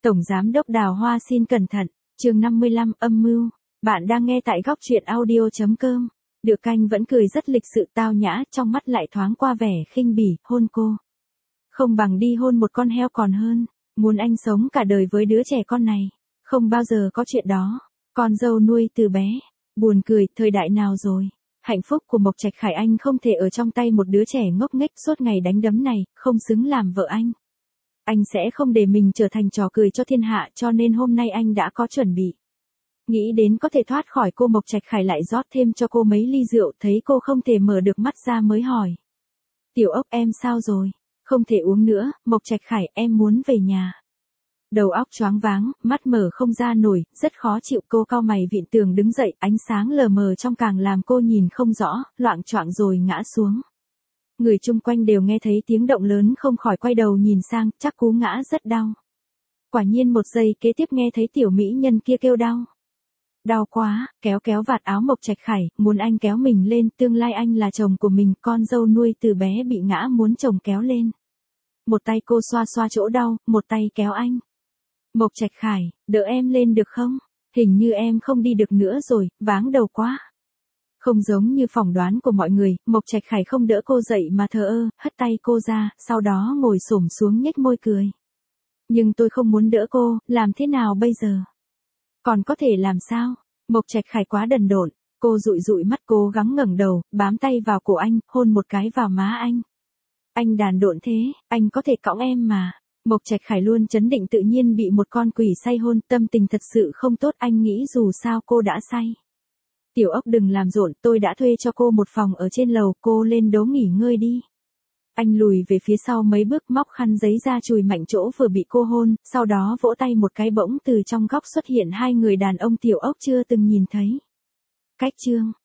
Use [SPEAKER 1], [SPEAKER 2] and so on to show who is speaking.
[SPEAKER 1] Tổng Giám đốc Đào Hoa xin cẩn thận, chương 55 âm mưu. Bạn đang nghe tại góc truyện audio.com. Được Canh vẫn cười rất lịch sự tao nhã, trong mắt lại thoáng qua vẻ khinh bỉ, hôn cô. Không bằng đi hôn một con heo còn hơn, muốn anh sống cả đời với đứa trẻ con này. Không bao giờ có chuyện đó, con dâu nuôi từ bé. Buồn cười, thời đại nào rồi. Hạnh phúc của Mộc Trạch Khải anh không thể ở trong tay một đứa trẻ ngốc nghếch suốt ngày đánh đấm này, không xứng làm vợ anh. Anh sẽ không để mình trở thành trò cười cho thiên hạ, cho nên hôm nay anh đã có chuẩn bị. Nghĩ đến có thể thoát khỏi cô, Mộc Trạch Khải lại rót thêm cho cô mấy ly rượu, thấy cô không thể mở được mắt ra mới hỏi. Tiểu Ốc em sao rồi? Không thể uống nữa, Mộc Trạch Khải em muốn về nhà. Đầu óc choáng váng, mắt mở không ra nổi, rất khó chịu, cô cau mày vịn tường đứng dậy, ánh sáng lờ mờ trong càng làm cô nhìn không rõ, loạng choạng rồi ngã xuống. Người chung quanh đều nghe thấy tiếng động lớn không khỏi quay đầu nhìn sang, chắc cú ngã rất đau. Quả nhiên một giây kế tiếp nghe thấy tiểu mỹ nhân kia kêu đau. Đau quá, kéo kéo vạt áo Mộc Trạch Khải, muốn anh kéo mình lên, tương lai anh là chồng của mình, con dâu nuôi từ bé bị ngã muốn chồng kéo lên. Một tay cô xoa xoa chỗ đau, một tay kéo anh. Mộc Trạch Khải, đỡ em lên được không? Hình như em không đi được nữa rồi, váng đầu quá. Không giống như phỏng đoán của mọi người, Mộc Trạch Khải không đỡ cô dậy mà thờ ơ, hất tay cô ra, sau đó ngồi xổm xuống nhếch môi cười. Nhưng tôi không muốn đỡ cô, làm thế nào bây giờ? Còn có thể làm sao? Mộc Trạch Khải quá đần độn, cô dụi dụi mắt cố gắng ngẩng đầu, bám tay vào cổ anh, hôn một cái vào má anh. Anh đàn độn thế, anh có thể cõng em mà. Mộc Trạch Khải luôn trấn định tự nhiên bị một con quỷ say hôn, tâm tình thật sự không tốt, anh nghĩ dù sao cô đã say. Tiểu Ốc đừng làm rộn, tôi đã thuê cho cô một phòng ở trên lầu, cô lên đấu nghỉ ngơi đi. Anh lùi về phía sau mấy bước, móc khăn giấy ra chùi mạnh chỗ vừa bị cô hôn, sau đó vỗ tay một cái, bỗng từ trong góc xuất hiện hai người đàn ông Tiểu Ốc chưa từng nhìn thấy. Cách chương